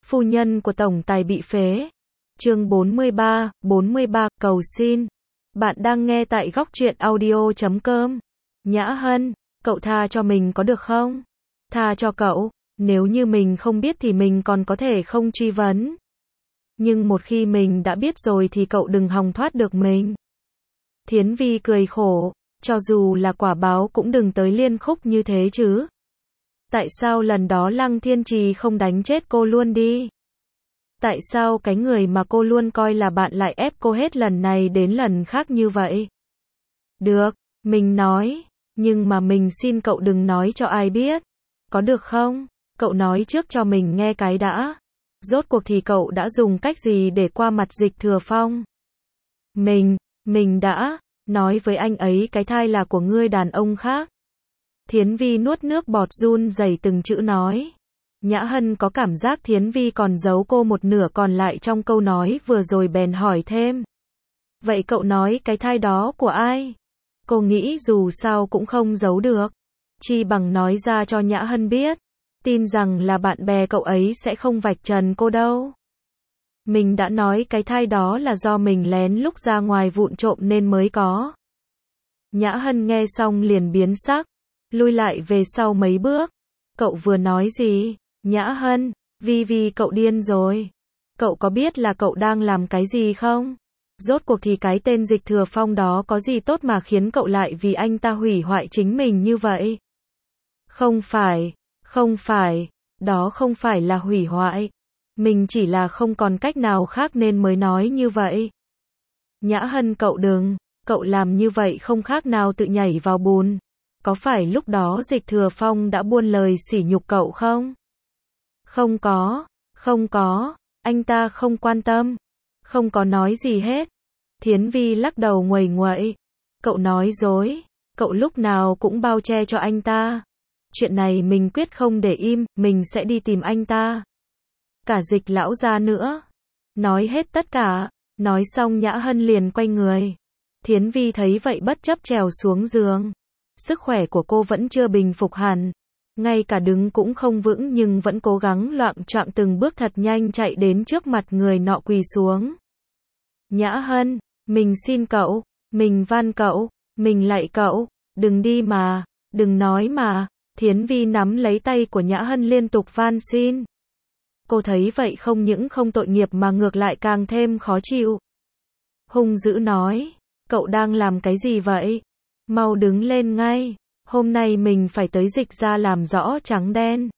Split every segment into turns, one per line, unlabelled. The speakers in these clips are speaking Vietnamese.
Phu nhân của tổng tài bị phế. Chương 43, cầu xin. Bạn đang nghe tại Góc Truyện Audio.com. Nhã Hân, cậu tha cho mình có được không? Tha cho cậu, nếu như mình không biết thì mình còn có thể không truy vấn. Nhưng một khi mình đã biết rồi thì cậu đừng hòng thoát được mình. Thiến Vi cười khổ, cho dù là quả báo cũng đừng tới liên khúc như thế chứ. Tại sao lần đó Lăng Thiên Trì không đánh chết cô luôn đi? Tại sao cái người mà cô luôn coi là bạn lại ép cô hết lần này đến lần khác như vậy? Được, mình nói, nhưng mà mình xin cậu đừng nói cho ai biết. Có được không? Cậu nói trước cho mình nghe cái đã. Rốt cuộc thì cậu đã dùng cách gì để qua mặt Dịch Thừa Phong? Mình đã nói với anh ấy cái thai là của ngươi đàn ông khác. Thiến Vi nuốt nước bọt run rẩy từng chữ nói. Nhã Hân có cảm giác Thiến Vi còn giấu cô một nửa còn lại trong câu nói vừa rồi bèn hỏi thêm. Vậy cậu nói cái thai đó của ai? Cô nghĩ dù sao cũng không giấu được. Chi bằng nói ra cho Nhã Hân biết. Tin rằng là bạn bè cậu ấy sẽ không vạch trần cô đâu. Mình đã nói cái thai đó là do mình lén lúc ra ngoài vụng trộm nên mới có. Nhã Hân nghe xong liền biến sắc, lui lại về sau mấy bước. Cậu vừa nói gì? Nhã Hân, Vi cậu điên rồi. Cậu có biết là cậu đang làm cái gì không? Rốt cuộc thì cái tên Dịch Thừa Phong đó có gì tốt mà khiến cậu lại vì anh ta hủy hoại chính mình như vậy? Không phải, đó không phải là hủy hoại. Mình chỉ là không còn cách nào khác nên mới nói như vậy. Nhã Hân cậu làm như vậy không khác nào tự nhảy vào bùn. Có phải lúc đó Dịch Thừa Phong đã buôn lời sỉ nhục cậu không? Không có, anh ta không quan tâm, không có nói gì hết. Thiến Vi lắc đầu nguầy nguậy. Cậu nói dối, cậu lúc nào cũng bao che cho anh ta. Chuyện này mình quyết không để im, mình sẽ đi tìm anh ta. Cả Dịch lão gia nữa. Nói hết tất cả, nói xong Nhã Hân liền quay người. Thiến Vi thấy vậy bất chấp trèo xuống giường. Sức khỏe của cô vẫn chưa bình phục hẳn. Ngay cả đứng cũng không vững nhưng vẫn cố gắng loạng choạng từng bước thật nhanh chạy đến trước mặt người nọ quỳ xuống. Nhã Hân, mình xin cậu, mình van cậu, mình lạy cậu, đừng đi mà, đừng nói mà. Thiến Vi nắm lấy tay của Nhã Hân liên tục van xin. Cô thấy vậy không những không tội nghiệp mà ngược lại càng thêm khó chịu. Hung dữ nói, cậu đang làm cái gì vậy? Mau đứng lên ngay, hôm nay mình phải tới Dịch ra làm rõ trắng đen.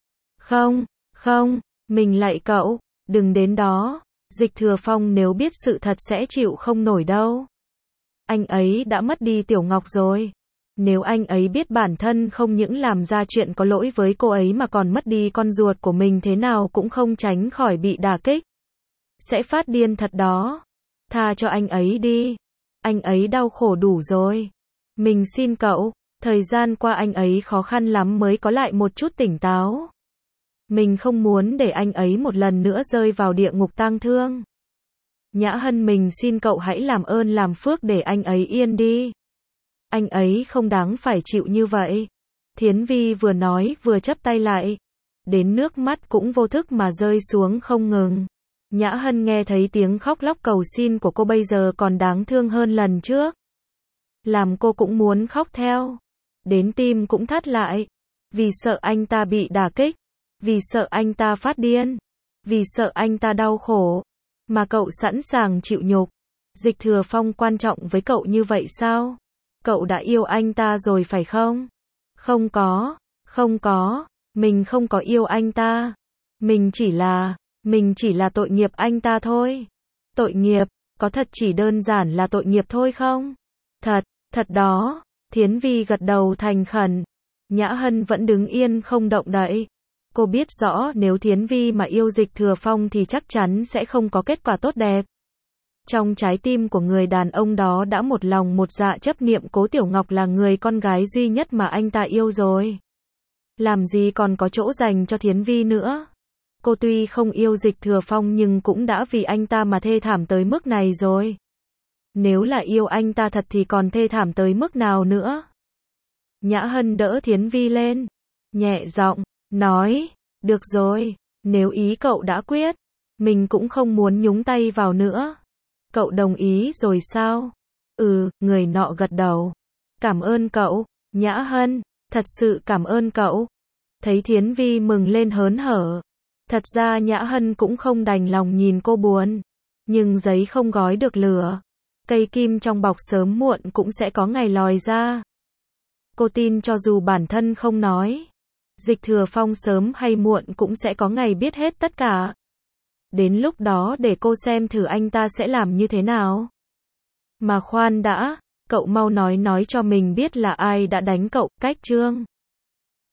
Không, mình lạy cậu, đừng đến đó, Dịch Thừa Phong nếu biết sự thật sẽ chịu không nổi đâu. Anh ấy đã mất đi Tiểu Ngọc rồi. Nếu anh ấy biết bản thân không những làm ra chuyện có lỗi với cô ấy mà còn mất đi con ruột của mình thế nào cũng không tránh khỏi bị đả kích. Sẽ phát điên thật đó. Tha cho anh ấy đi. Anh ấy đau khổ đủ rồi. Mình xin cậu, thời gian qua anh ấy khó khăn lắm mới có lại một chút tỉnh táo. Mình không muốn để anh ấy một lần nữa rơi vào địa ngục tang thương. Nhã Hân, mình xin cậu hãy làm ơn làm phước để anh ấy yên đi. Anh ấy không đáng phải chịu như vậy. Thiến Vi vừa nói vừa chắp tay lại. Đến nước mắt cũng vô thức mà rơi xuống không ngừng. Nhã Hân nghe thấy tiếng khóc lóc cầu xin của cô bây giờ còn đáng thương hơn lần trước. Làm cô cũng muốn khóc theo. Đến tim cũng thắt lại. Vì sợ anh ta bị đả kích. Vì sợ anh ta phát điên. Vì sợ anh ta đau khổ. Mà cậu sẵn sàng chịu nhục. Dịch Thừa Phong quan trọng với cậu như vậy sao? Cậu đã yêu anh ta rồi phải không? Không có, mình không có yêu anh ta. Mình chỉ là tội nghiệp anh ta thôi. Tội nghiệp, có thật chỉ đơn giản là tội nghiệp thôi không? Thật đó. Thiến Vi gật đầu thành khẩn. Nhã Hân vẫn đứng yên không động đậy. Cô biết rõ nếu Thiến Vi mà yêu Dịch Thừa Phong thì chắc chắn sẽ không có kết quả tốt đẹp. Trong trái tim của người đàn ông đó đã một lòng một dạ chấp niệm Cố Tiểu Ngọc là người con gái duy nhất mà anh ta yêu rồi. Làm gì còn có chỗ dành cho Thiến Vi nữa. Cô tuy không yêu Dịch Thừa Phong nhưng cũng đã vì anh ta mà thê thảm tới mức này rồi. Nếu là yêu anh ta thật thì còn thê thảm tới mức nào nữa. Nhã Hân đỡ Thiến Vi lên, nhẹ giọng nói, được rồi, Nếu ý cậu đã quyết, mình cũng không muốn nhúng tay vào nữa. Cậu đồng ý rồi sao? Ừ, người nọ gật đầu. Cảm ơn cậu, Nhã Hân, thật sự cảm ơn cậu. Thấy Thiến Vi mừng lên hớn hở. Thật ra Nhã Hân cũng không đành lòng nhìn cô buồn. Nhưng giấy không gói được lửa. Cây kim trong bọc sớm muộn cũng sẽ có ngày lòi ra. Cô tin cho dù bản thân không nói, Dịch Thừa Phong sớm hay muộn cũng sẽ có ngày biết hết tất cả. Đến lúc đó để cô xem thử anh ta sẽ làm như thế nào. Mà khoan đã, cậu mau nói cho mình biết là ai đã đánh cậu, Cách Trương.